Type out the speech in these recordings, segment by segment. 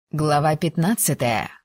Глава 15.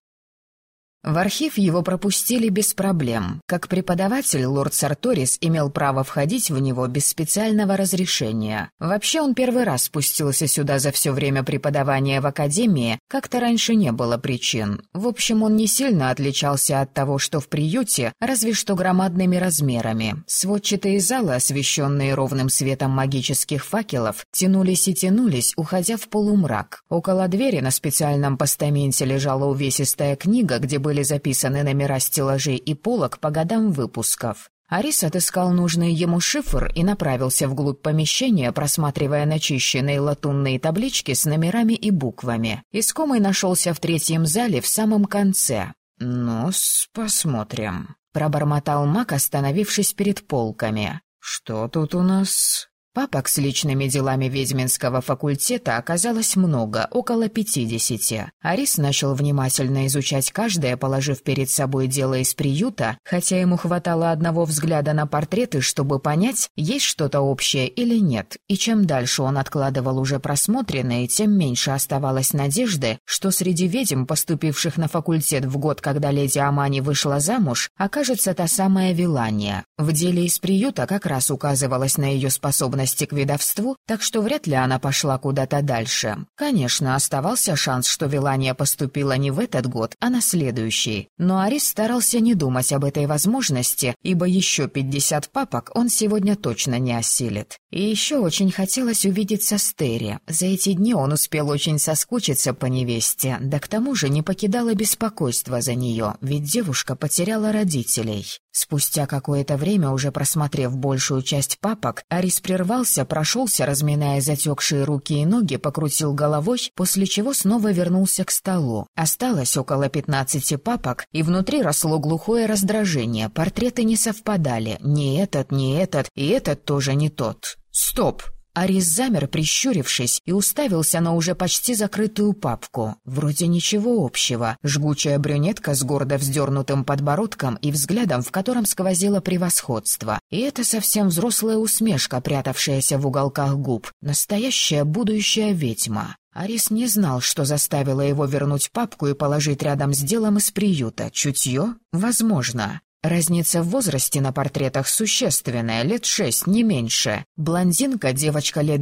В архив его пропустили без проблем. Как преподаватель, лорд Сарторис имел право входить в него без специального разрешения. Вообще он первый раз спустился сюда за все время преподавания в академии, как-то раньше не было причин. В общем, он не сильно отличался от того, что в приюте, разве что громадными размерами. Сводчатые залы, освещенные ровным светом магических факелов, тянулись и тянулись, уходя в полумрак. Около двери на специальном постаменте лежала увесистая книга, где были записаны номера стеллажей и полок по годам выпусков. Арис отыскал нужный ему шифр и направился вглубь помещения, просматривая начищенные латунные таблички с номерами и буквами. Искомый нашелся в третьем зале в самом конце. «Ну-с, посмотрим», — пробормотал маг, остановившись перед полками. «Что тут у нас?» Папок с личными делами ведьминского факультета оказалось много, около 50. Арис начал внимательно изучать каждое, положив перед собой дело из приюта, хотя ему хватало одного взгляда на портреты, чтобы понять, есть что-то общее или нет. И чем дальше он откладывал уже просмотренное, тем меньше оставалось надежды, что среди ведьм, поступивших на факультет в год, когда леди Амани вышла замуж, окажется та самая Вилания. В деле из приюта как раз указывалось на ее способность к ведовству, так что вряд ли она пошла куда-то дальше. Конечно, оставался шанс, что Вилания поступила не в этот год, а на следующий. Но Арис старался не думать об этой возможности, ибо еще 50 папок он сегодня точно не осилит. И еще очень хотелось увидеться с Терри. За эти дни он успел очень соскучиться по невесте, да к тому же не покидало беспокойство за нее, ведь девушка потеряла родителей. Спустя какое-то время, уже просмотрев большую часть папок, Арис прервался, прошелся, разминая затекшие руки и ноги, покрутил головой, после чего снова вернулся к столу. Осталось около 15 папок, и внутри росло глухое раздражение. Портреты не совпадали. Ни этот, и этот тоже не тот. «Стоп!» Арис замер, прищурившись, и уставился на уже почти закрытую папку. Вроде ничего общего. Жгучая брюнетка с гордо вздернутым подбородком и взглядом, в котором сквозило превосходство. И это совсем взрослая усмешка, прятавшаяся в уголках губ. Настоящая будущая ведьма. Арис не знал, что заставило его вернуть папку и положить рядом с делом из приюта. Чутье? Возможно. Разница в возрасте на портретах существенная, лет 6, не меньше. Блондинка, девочка лет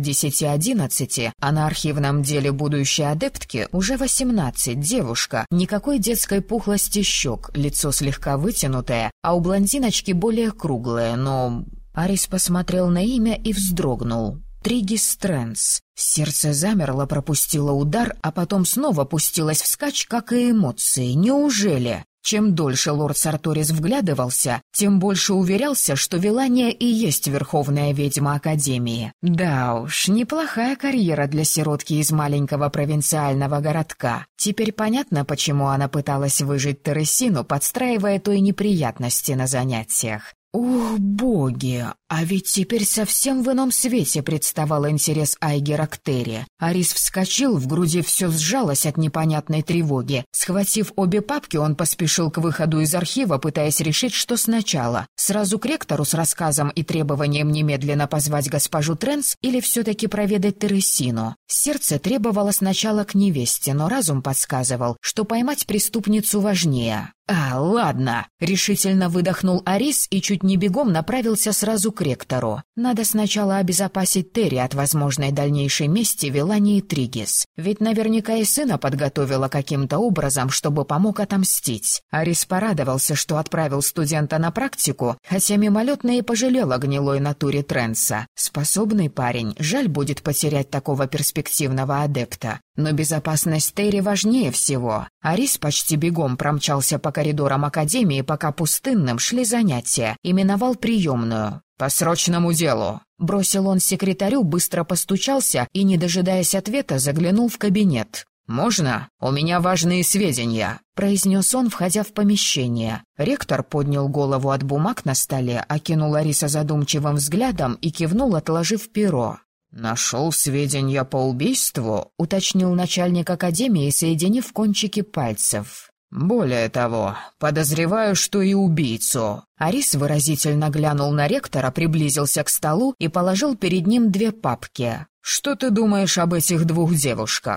10-11, а на архивном деле будущей адептки уже 18, девушка. Никакой детской пухлости щек, лицо слегка вытянутое, а у блондиночки более круглое, но... Арис посмотрел на имя и вздрогнул. Тригис Трэнс. Сердце замерло, пропустило удар, а потом снова пустилось вскачь, как и эмоции. Неужели? Чем дольше лорд Сарторис вглядывался, тем больше уверялся, что Вилания и есть верховная ведьма Академии. Да уж, неплохая карьера для сиротки из маленького провинциального городка. Теперь понятно, почему она пыталась выжить Тересину, подстраивая той неприятности на занятиях. Ох, боги! А ведь теперь совсем в ином свете представал интерес Айгера к Терри. Арис вскочил, в груди все сжалось от непонятной тревоги. Схватив обе папки, он поспешил к выходу из архива, пытаясь решить, что сначала. Сразу к ректору с рассказом и требованием немедленно позвать госпожу Трэнс или все-таки проведать Тересину. Сердце требовало сначала к невесте, но разум подсказывал, что поймать преступницу важнее. Ладно», — решительно выдохнул Арис и чуть не бегом направился сразу к ректору. Надо сначала обезопасить Терри от возможной дальнейшей мести Вилании Тригис. Ведь наверняка и сына подготовила каким-то образом, чтобы помог отомстить. Арис порадовался, что отправил студента на практику, хотя мимолетно и пожалел о гнилой натуре Трэнса. Способный парень, жаль будет потерять такого перспективного адепта. Но безопасность Терри важнее всего. Арис почти бегом промчался по коридорам Академии, пока пустынным шли занятия, и миновал приемную. «По срочному делу!» Бросил он секретарю, быстро постучался и, не дожидаясь ответа, заглянул в кабинет. «Можно? У меня важные сведения», — произнес он, входя в помещение. Ректор поднял голову от бумаг на столе, окинул Ариса задумчивым взглядом и кивнул, отложив перо. «Нашел сведения по убийству?» — уточнил начальник академии, соединив кончики пальцев. «Более того, подозреваю, что и убийцу». Арис выразительно глянул на ректора, приблизился к столу и положил перед ним две папки. «Что ты думаешь об этих двух девушках?»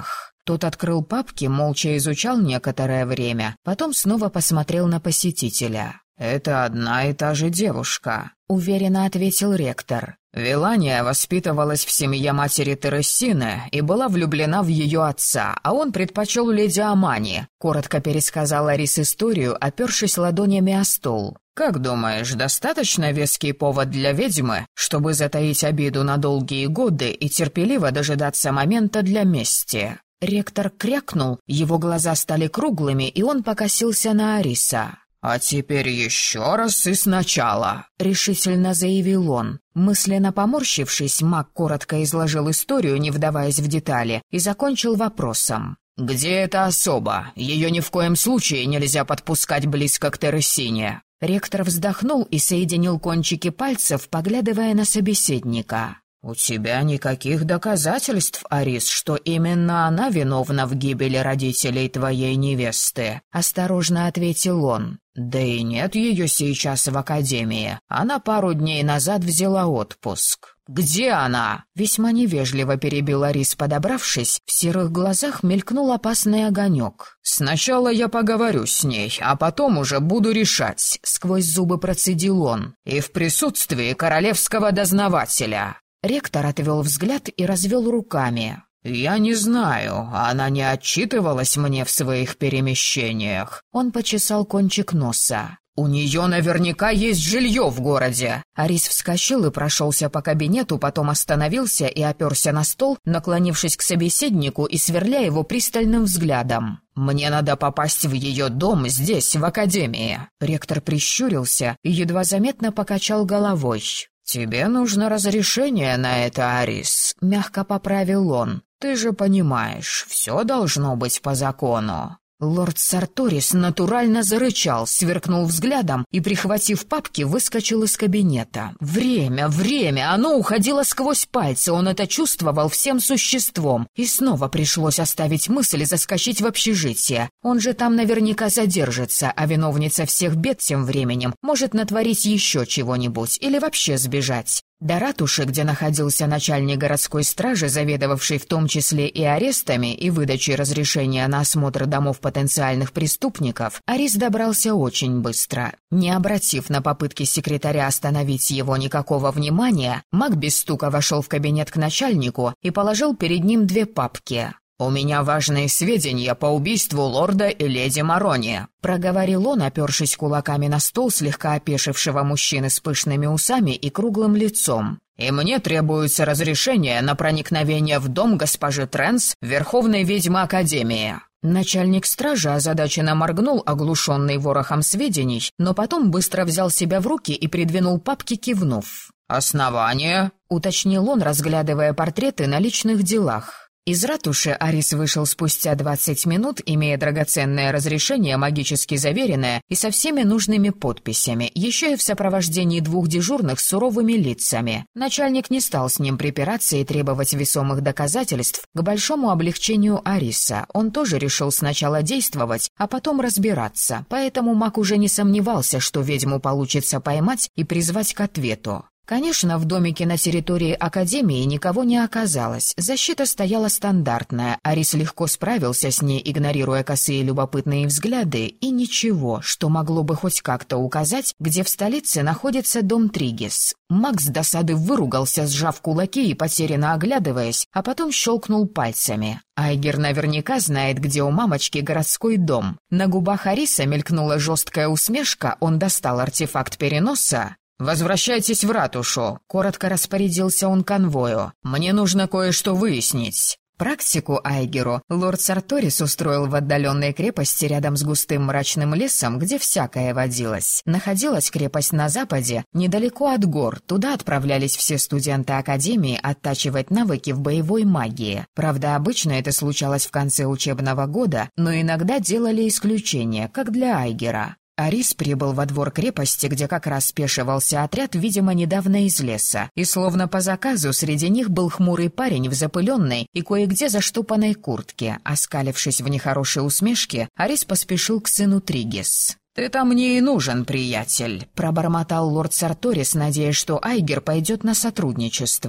Тот открыл папки, молча изучал некоторое время, потом снова посмотрел на посетителя. «Это одна и та же девушка», — уверенно ответил ректор. «Вилания воспитывалась в семье матери Терессины и была влюблена в ее отца, а он предпочел леди Амани», — коротко пересказал Арис историю, опершись ладонями о стол. «Как думаешь, достаточно веский повод для ведьмы, чтобы затаить обиду на долгие годы и терпеливо дожидаться момента для мести?» Ректор крякнул, его глаза стали круглыми, и он покосился на Ариса. «А теперь еще раз и сначала», — решительно заявил он. Мысленно поморщившись, маг коротко изложил историю, не вдаваясь в детали, и закончил вопросом. «Где эта особа? Ее ни в коем случае нельзя подпускать близко к Терессине». Ректор вздохнул и соединил кончики пальцев, поглядывая на собеседника. «У тебя никаких доказательств, Арис, что именно она виновна в гибели родителей твоей невесты», — осторожно ответил он. «Да и нет ее сейчас в академии. Она пару дней назад взяла отпуск». «Где она?» — весьма невежливо перебил Арис, подобравшись. В серых глазах мелькнул опасный огонек. «Сначала я поговорю с ней, а потом уже буду решать», — сквозь зубы процедил он. «И в присутствии королевского дознавателя». Ректор отвел взгляд и развел руками. «Я не знаю, она не отчитывалась мне в своих перемещениях». Он почесал кончик носа. «У нее наверняка есть жилье в городе». Арис вскочил и прошелся по кабинету, потом остановился и оперся на стол, наклонившись к собеседнику и сверля его пристальным взглядом. «Мне надо попасть в ее дом здесь, в академии». Ректор прищурился и едва заметно покачал головой. «Тебе нужно разрешение на это, Арис», — мягко поправил он. «Ты же понимаешь, все должно быть по закону». Лорд Сарторис натурально зарычал, сверкнул взглядом и, прихватив папки, выскочил из кабинета. Время, оно уходило сквозь пальцы, он это чувствовал всем существом. И снова пришлось оставить мысль и заскочить в общежитие. Он же там наверняка задержится, а виновница всех бед тем временем может натворить еще чего-нибудь или вообще сбежать. До ратуши, где находился начальник городской стражи, заведовавший в том числе и арестами и выдачей разрешения на осмотр домов потенциальных преступников, Арис добрался очень быстро. Не обратив на попытки секретаря остановить его никакого внимания, маг без стука вошел в кабинет к начальнику и положил перед ним 2 папки. «У меня важные сведения по убийству лорда и леди Марони», — проговорил он, опершись кулаками на стол слегка опешившего мужчины с пышными усами и круглым лицом. «И мне требуется разрешение на проникновение в дом госпожи Тренс, верховной ведьмы Академии». Начальник стражи озадаченно моргнул, оглушенный ворохом сведений, но потом быстро взял себя в руки и придвинул папки, кивнув. «Основание?» — уточнил он, разглядывая портреты на личных делах. Из ратуши Арис вышел спустя 20 минут, имея драгоценное разрешение, магически заверенное и со всеми нужными подписями, еще и в сопровождении 2 дежурных с суровыми лицами. Начальник не стал с ним припираться и требовать весомых доказательств к большому облегчению Ариса. Он тоже решил сначала действовать, а потом разбираться, поэтому маг уже не сомневался, что ведьму получится поймать и призвать к ответу. Конечно, в домике на территории Академии никого не оказалось. Защита стояла стандартная. Арис легко справился с ней, игнорируя косые любопытные взгляды, и ничего, что могло бы хоть как-то указать, где в столице находится дом Тригис. Макс с досады выругался, сжав кулаки и потерянно оглядываясь, а потом щелкнул пальцами. Айгер наверняка знает, где у мамочки городской дом. На губах Ариса мелькнула жесткая усмешка, он достал артефакт переноса. «Возвращайтесь в ратушу», — коротко распорядился он конвою. «Мне нужно кое-что выяснить». Практику Айгеру лорд Сарторис устроил в отдаленной крепости рядом с густым мрачным лесом, где всякое водилось. Находилась крепость на западе, недалеко от гор. Туда отправлялись все студенты Академии оттачивать навыки в боевой магии. Правда, обычно это случалось в конце учебного года, но иногда делали исключения, как для Айгера. Арис прибыл во двор крепости, где как раз спешивался отряд, видимо, недавно из леса, и словно по заказу среди них был хмурый парень в запыленной и кое-где заштопанной куртке. Оскалившись в нехорошей усмешке, Арис поспешил к сыну Тригис. «Ты-то мне и нужен, приятель», — пробормотал лорд Сарторис, надеясь, что Айгер пойдет на сотрудничество.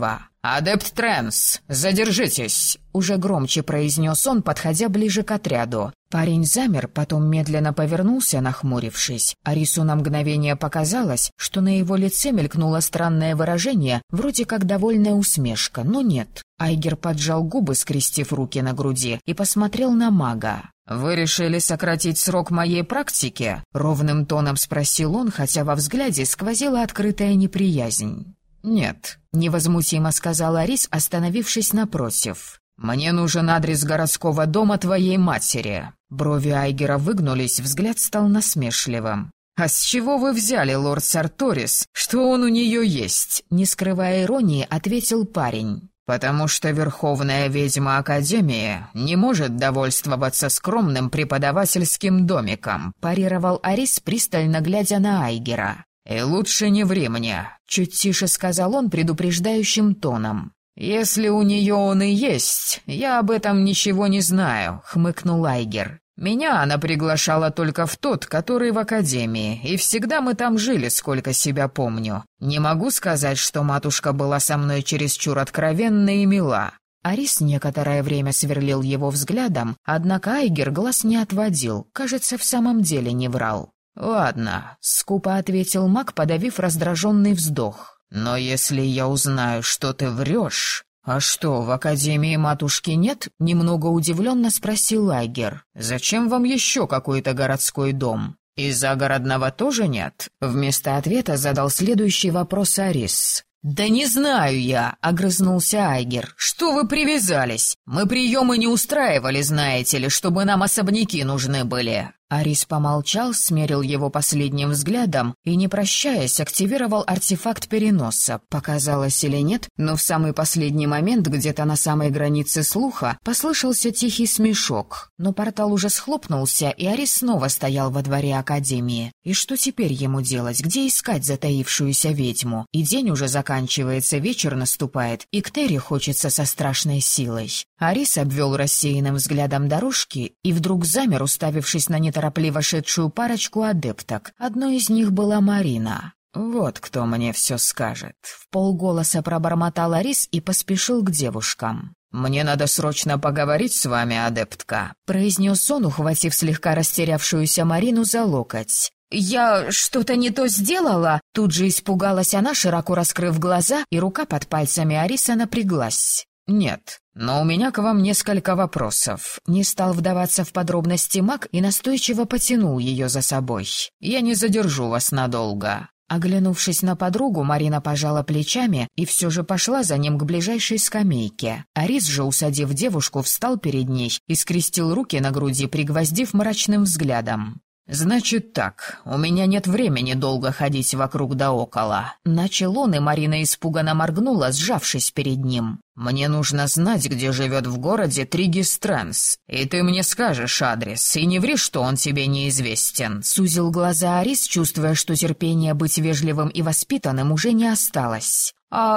«Адепт Трэнс, задержитесь!» — уже громче произнес он, подходя ближе к отряду. Парень замер, потом медленно повернулся, нахмурившись. Арису на мгновение показалось, что на его лице мелькнуло странное выражение, вроде как довольная усмешка, но нет. Айгер поджал губы, скрестив руки на груди, и посмотрел на мага. «Вы решили сократить срок моей практики?» — ровным тоном спросил он, хотя во взгляде сквозила открытая неприязнь. «Нет», — невозмутимо сказал Арис, остановившись напротив. «Мне нужен адрес городского дома твоей матери». Брови Айгера выгнулись, взгляд стал насмешливым. «А с чего вы взяли, лорд Сарторис, что он у нее есть?» Не скрывая иронии, ответил парень. «Потому что верховная ведьма Академии не может довольствоваться скромным преподавательским домиком», парировал Арис, пристально глядя на Айгера. «И лучше не ври мне», — чуть тише сказал он предупреждающим тоном. «Если у нее он и есть, я об этом ничего не знаю», — хмыкнул Айгер. «Меня она приглашала только в тот, который в академии, и всегда мы там жили, сколько себя помню. Не могу сказать, что матушка была со мной чересчур откровенна и мила». Арис некоторое время сверлил его взглядом, однако Айгер глаз не отводил, кажется, в самом деле не врал. «Ладно», — скупо ответил маг, подавив раздраженный вздох. «Но если я узнаю, что ты врешь...» «А что, в Академии матушки нет?» — немного удивленно спросил Айгер. «Зачем вам еще какой-то городской дом? И загородного тоже нет?» Вместо ответа задал следующий вопрос Арис. «Да не знаю я», — огрызнулся Айгер. «Что вы привязались? Мы приемы не устраивали, знаете ли, чтобы нам особняки нужны были». Арис помолчал, смерил его последним взглядом и, не прощаясь, активировал артефакт переноса. Показалось или нет, но в самый последний момент, где-то на самой границе слуха, послышался тихий смешок. Но портал уже схлопнулся, и Арис снова стоял во дворе Академии. И что теперь ему делать? Где искать затаившуюся ведьму? И день уже заканчивается, вечер наступает, и к Терри хочется со страшной силой. Арис обвел рассеянным взглядом дорожки и вдруг замер, уставившись на неторопливо шедшую парочку адепток. Одной из них была Марина. «Вот кто мне все скажет», — вполголоса пробормотал Арис и поспешил к девушкам. «Мне надо срочно поговорить с вами, адептка», — произнес он, ухватив слегка растерявшуюся Марину за локоть. «Я что-то не то сделала?» Тут же испугалась она, широко раскрыв глаза, и рука под пальцами Ариса напряглась. «Нет, но у меня к вам несколько вопросов». Не стал вдаваться в подробности маг и настойчиво потянул ее за собой. «Я не задержу вас надолго». Оглянувшись на подругу, Марина пожала плечами и все же пошла за ним к ближайшей скамейке. Арис же, усадив девушку, встал перед ней и скрестил руки на груди, пригвоздив мрачным взглядом. «Значит так, у меня нет времени долго ходить вокруг да около». Начал он, и Марина испуганно моргнула, сжавшись перед ним. «Мне нужно знать, где живет в городе Тригис Трэнс, и ты мне скажешь адрес, и не ври, что он тебе неизвестен». Сузил глаза Арис, чувствуя, что терпение быть вежливым и воспитанным уже не осталось.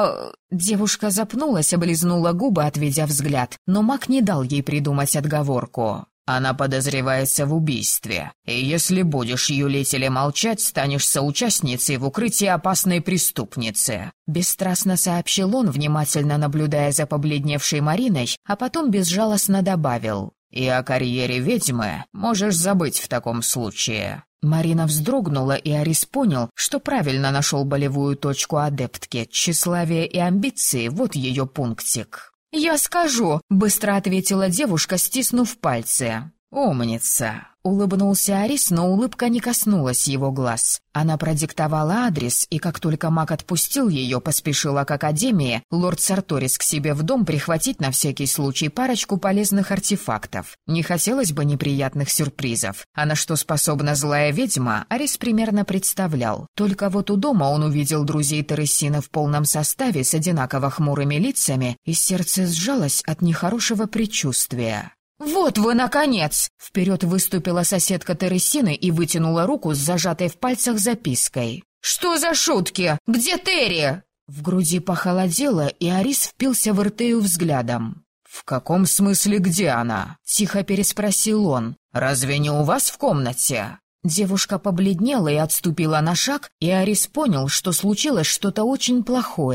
Девушка запнулась, облизнула губы, отведя взгляд, но маг не дал ей придумать отговорку. «Она подозревается в убийстве, и если будешь юлить или молчать, станешь соучастницей в укрытии опасной преступницы», — бесстрастно сообщил он, внимательно наблюдая за побледневшей Мариной, а потом безжалостно добавил: «И о карьере ведьмы можешь забыть в таком случае». Марина вздрогнула, и Арис понял, что правильно нашел болевую точку адептки. Тщеславие и амбиции — вот ее пунктик. «Я скажу», — быстро ответила девушка, стиснув пальцы. «Умница», — улыбнулся Арис, но улыбка не коснулась его глаз. Она продиктовала адрес, и как только маг отпустил ее, поспешила к академии, лорд Сарторис к себе в дом прихватить на всякий случай парочку полезных артефактов. Не хотелось бы неприятных сюрпризов, а на что способна злая ведьма, Арис примерно представлял. Только вот у дома он увидел друзей Тересины в полном составе с одинаково хмурыми лицами, и сердце сжалось от нехорошего предчувствия. «Вот вы, наконец!» Вперед выступила соседка Тересины и вытянула руку с зажатой в пальцах запиской. «Что за шутки? Где Терри?» В груди похолодело, и Арис впился в Иртею взглядом. «В каком смысле где она?» — тихо переспросил он. «Разве не у вас в комнате?» Девушка побледнела и отступила на шаг, и Арис понял, что случилось что-то очень плохое.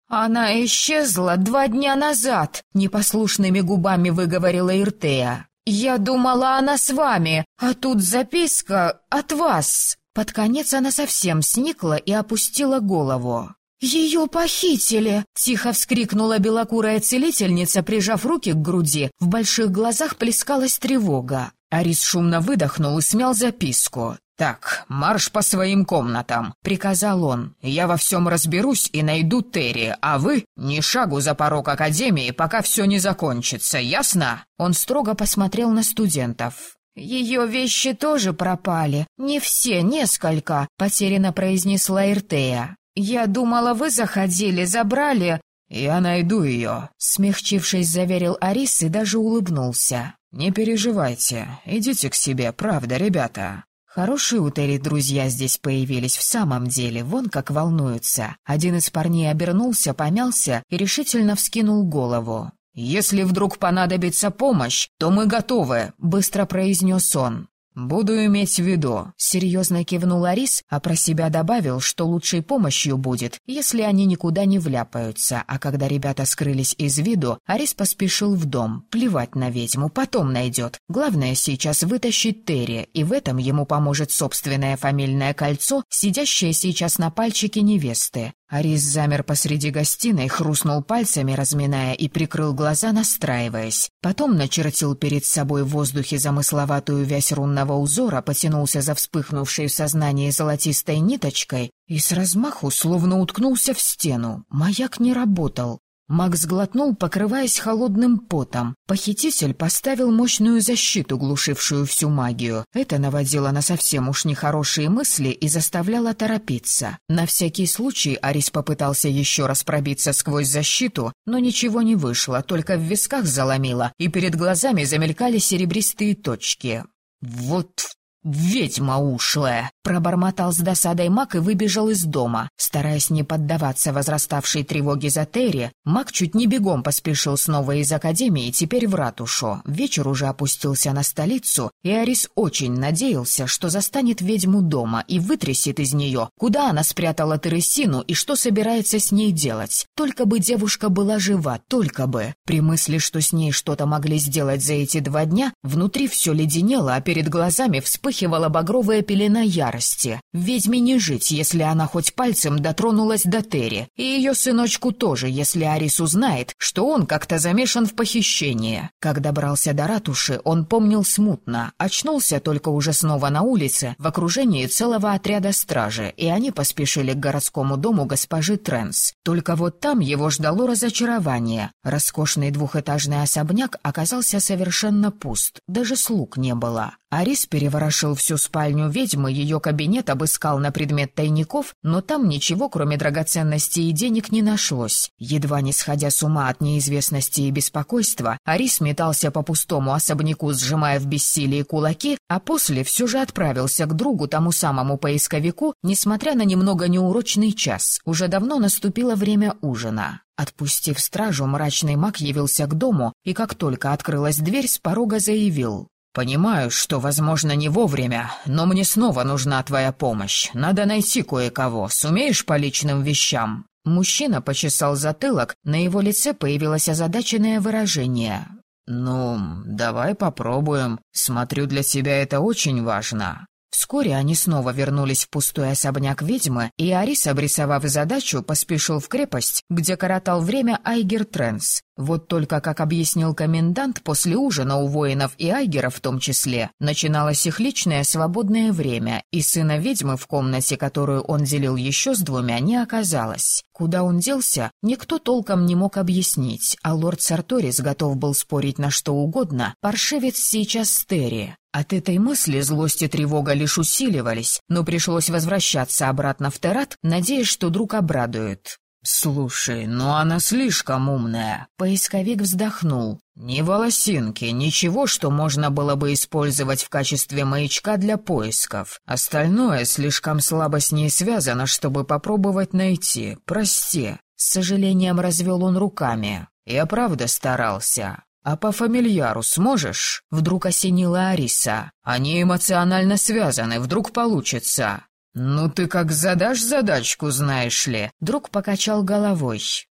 «Она исчезла 2 дня назад», — непослушными губами выговорила Иртея. «Я думала, она с вами, а тут записка от вас». Под конец она совсем сникла и опустила голову. «Ее похитили!» — тихо вскрикнула белокурая целительница, прижав руки к груди. В больших глазах плескалась тревога. Арис шумно выдохнул и смял записку. «Так, марш по своим комнатам», — приказал он. «Я во всем разберусь и найду Терри, а вы ни шагу за порог Академии, пока все не закончится, ясно?» Он строго посмотрел на студентов. «Ее вещи тоже пропали. Не все, несколько», — потерянно произнесла Иртея. «Я думала, вы заходили, забрали...» «Я найду ее», — смягчившись, заверил Арис и даже улыбнулся. «Не переживайте, идите к себе, правда, ребята». Хорошие у Терри друзья здесь появились в самом деле, вон как волнуются. Один из парней обернулся, помялся и решительно вскинул голову. «Если вдруг понадобится помощь, то мы готовы», — быстро произнес он. «Буду иметь в виду», — серьезно кивнул Арис, а про себя добавил, что лучшей помощью будет, если они никуда не вляпаются. А когда ребята скрылись из виду, Арис поспешил в дом. Плевать на ведьму, потом найдет. Главное сейчас вытащить Терри, и в этом ему поможет собственное фамильное кольцо, сидящее сейчас на пальчике невесты. Арис замер посреди гостиной, хрустнул пальцами, разминая, и прикрыл глаза, настраиваясь. Потом начертил перед собой в воздухе замысловатую вязь рунного узора, потянулся за вспыхнувшей в сознании золотистой ниточкой и с размаху словно уткнулся в стену. Маяк не работал. Маг сглотнул, покрываясь холодным потом. Похититель поставил мощную защиту, глушившую всю магию. Это наводило на совсем уж нехорошие мысли и заставляло торопиться. На всякий случай Арис попытался еще раз пробиться сквозь защиту, но ничего не вышло, только в висках заломило, и перед глазами замелькали серебристые точки. «Вот ведьма ушлая!» — пробормотал с досадой маг и выбежал из дома. Стараясь не поддаваться возраставшей тревоге за Терри, маг чуть не бегом поспешил снова из академии, теперь в ратушу. Вечер уже опустился на столицу, и Арис очень надеялся, что застанет ведьму дома и вытрясет из нее, куда она спрятала Тересину и что собирается с ней делать. Только бы девушка была жива, только бы. При мысли, что с ней что-то могли сделать за эти 2 дня, внутри все леденело, а перед глазами вспыхивала багровая пелена ярости. Ведьме не жить, если она хоть пальцем дотронулась до Терри, и ее сыночку тоже, если Арис узнает, что он как-то замешан в похищении. Как добрался до ратуши, он помнил смутно, очнулся только уже снова на улице, в окружении целого отряда стражи, и они поспешили к городскому дому госпожи Тренс. Только вот там его ждало разочарование. Роскошный двухэтажный особняк оказался совершенно пуст, даже слуг не было. Арис переворошил всю спальню ведьмы, ее кабинет обыскал на предмет тайников, но там ничего, кроме драгоценностей и денег, не нашлось. Едва не сходя с ума от неизвестности и беспокойства, Арис метался по пустому особняку, сжимая в бессилии кулаки, а после все же отправился к другу, тому самому поисковику, несмотря на немного неурочный час. Уже давно наступило время ужина. Отпустив стражу, мрачный маг явился к дому, и как только открылась дверь, с порога заявил: «Понимаю, что, возможно, не вовремя, но мне снова нужна твоя помощь. Надо найти кое-кого. Сумеешь по личным вещам?» Мужчина почесал затылок, на его лице появилось озадаченное выражение. «Ну, давай попробуем. Смотрю, для тебя это очень важно». Вскоре они снова вернулись в пустой особняк ведьмы, и Арис, обрисовав задачу, поспешил в крепость, где коротал время Айгер Тренс. Вот только, как объяснил комендант, после ужина у воинов и айгеров в том числе начиналось их личное свободное время, и сына ведьмы в комнате, которую он делил еще с 2, не оказалось. Куда он делся, никто толком не мог объяснить, а лорд Сарторис готов был спорить на что угодно, паршивец сейчас с Терри. От этой мысли злость и тревога лишь усиливались, но пришлось возвращаться обратно в Террат, надеясь, что друг обрадует. «Слушай, ну она слишком умная», — поисковик вздохнул. «Ни волосинки, ничего, что можно было бы использовать в качестве маячка для поисков. Остальное слишком слабо с ней связано, чтобы попробовать найти. Прости». С сожалением развел он руками. «Я правда старался». «А по фамильяру сможешь?» — вдруг осенила Ариса. «Они эмоционально связаны, вдруг получится». «Ну ты как задашь задачку, знаешь ли?» Друг покачал головой.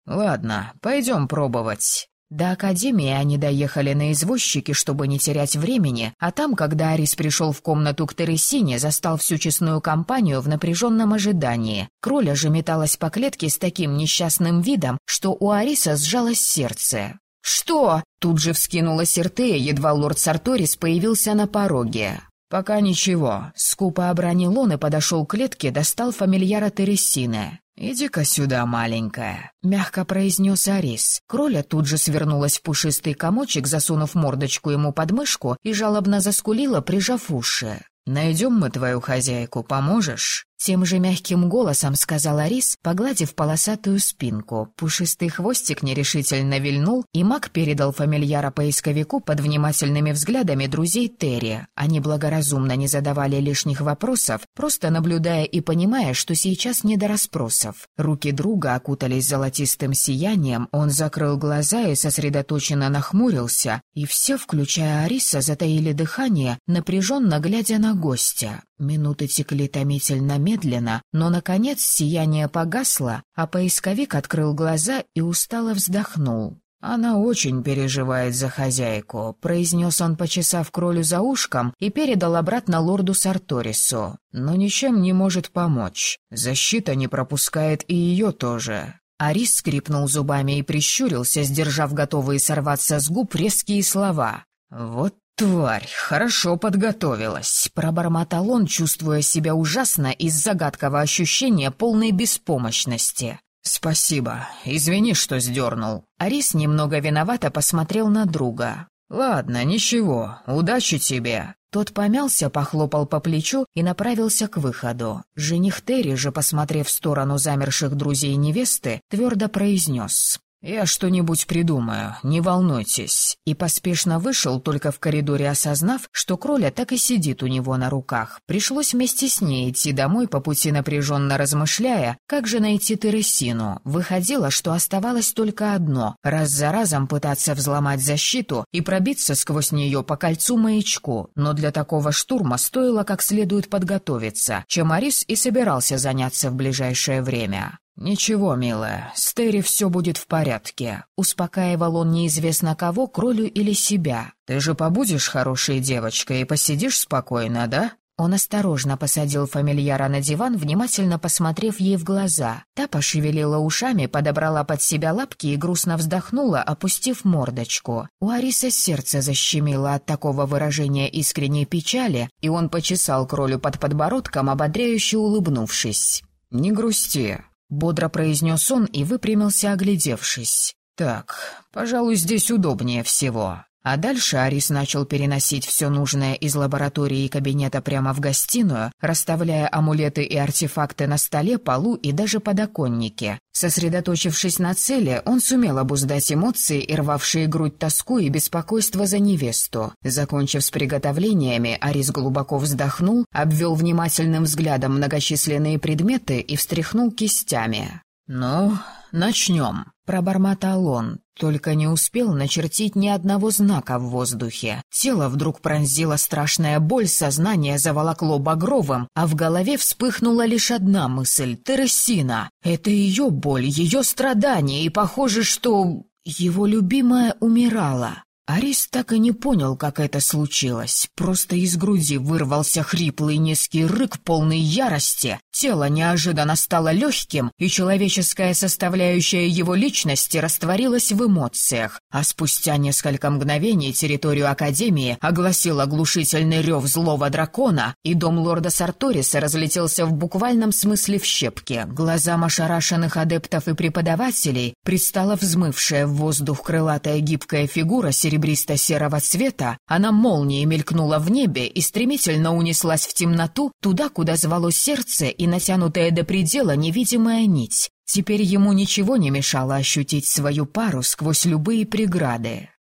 Ладно, пойдем пробовать. До академии они доехали на извозчике, чтобы не терять времени, а там, когда Арис пришел в комнату к Тересине, застал всю честную компанию в напряженном ожидании. Кроля же металась по клетке с таким несчастным видом, что у Ариса сжалось сердце. «Что?» — тут же вскинула Сертея, едва лорд Сарторис появился на пороге. «Пока ничего», — скупо обронил он и подошел к клетке, достал фамильяра Тересины. «Иди-ка сюда, маленькая», — мягко произнес Арис. Кроля тут же свернулась в пушистый комочек, засунув мордочку ему под мышку, и жалобно заскулила, прижав уши. «Найдем мы твою хозяйку, поможешь?» Тем же мягким голосом сказал Арис, погладив полосатую спинку. Пушистый хвостик нерешительно вильнул, и маг передал фамильяра поисковику под внимательными взглядами друзей Терри. Они благоразумно не задавали лишних вопросов, просто наблюдая и понимая, что сейчас не до расспросов. Руки друга окутались золотистым сиянием, он закрыл глаза и сосредоточенно нахмурился, и все, включая Ариса, затаили дыхание, напряженно глядя на гостя. Минуты текли томительно медленно, но, наконец, сияние погасло, а поисковик открыл глаза и устало вздохнул. «Она очень переживает за хозяйку», — произнес он, почесав Кролю за ушком, и передал обратно лорду Сарторису. «Но ничем не может помочь. Защита не пропускает и ее тоже». Арис скрипнул зубами и прищурился, сдержав готовые сорваться с губ резкие слова. «Вот тварь, хорошо подготовилась», — пробормотал он, чувствуя себя ужасно из-за гадкого ощущения полной беспомощности. «Спасибо. Извини, что сдернул». Арис немного виновато посмотрел на друга. «Ладно, ничего. Удачи тебе». Тот помялся, похлопал по плечу и направился к выходу. Жених Терри же, посмотрев в сторону замерших друзей невесты, твердо произнес: «Я что-нибудь придумаю, не волнуйтесь», и поспешно вышел, только в коридоре осознав, что Кроля так и сидит у него на руках. Пришлось вместе с ней идти домой, по пути напряженно размышляя, как же найти Тересину. Выходило, что оставалось только одно — раз за разом пытаться взломать защиту и пробиться сквозь нее по кольцу-маячку, но для такого штурма стоило как следует подготовиться, чем Арис и собирался заняться в ближайшее время. «Ничего, милая, с Терри все будет в порядке», — успокаивал он неизвестно кого, Кролю или себя. «Ты же побудешь хорошей девочкой и посидишь спокойно, да?» Он осторожно посадил фамильяра на диван, внимательно посмотрев ей в глаза. Та пошевелила ушами, подобрала под себя лапки и грустно вздохнула, опустив мордочку. У Ариса сердце защемило от такого выражения искренней печали, и он почесал Кролю под подбородком, ободряюще улыбнувшись. «Не грусти», — бодро произнес он и выпрямился, оглядевшись. «Так, пожалуй, здесь удобнее всего». А дальше Арис начал переносить все нужное из лаборатории и кабинета прямо в гостиную, расставляя амулеты и артефакты на столе, полу и даже подоконнике. Сосредоточившись на цели, он сумел обуздать эмоции и рвавшие грудь тоску и беспокойство за невесту. Закончив с приготовлениями, Арис глубоко вздохнул, обвел внимательным взглядом многочисленные предметы и встряхнул кистями. «Ну, начнем», — пробормотал он. Только не успел начертить ни одного знака в воздухе. Тело вдруг пронзила страшная боль, сознание заволокло багровым, а в голове вспыхнула лишь одна мысль — Тересина. Это ее боль, ее страдания, и похоже, что его любимая умирала. Арис так и не понял, как это случилось. Просто из груди вырвался хриплый низкий рык, полный ярости. Тело неожиданно стало легким, и человеческая составляющая его личности растворилась в эмоциях. А спустя несколько мгновений территорию Академии огласил оглушительный рев злого дракона, и дом лорда Сарториса разлетелся в буквальном смысле в щепки. Глазам ошарашенных адептов и преподавателей предстала взмывшая в воздух крылатая гибкая фигура серебристо-серого цвета, она молнией мелькнула в небе и стремительно унеслась в темноту, туда, куда звало сердце и натянутая до предела невидимая нить. Теперь ему ничего не мешало ощутить свою пару сквозь любые преграды.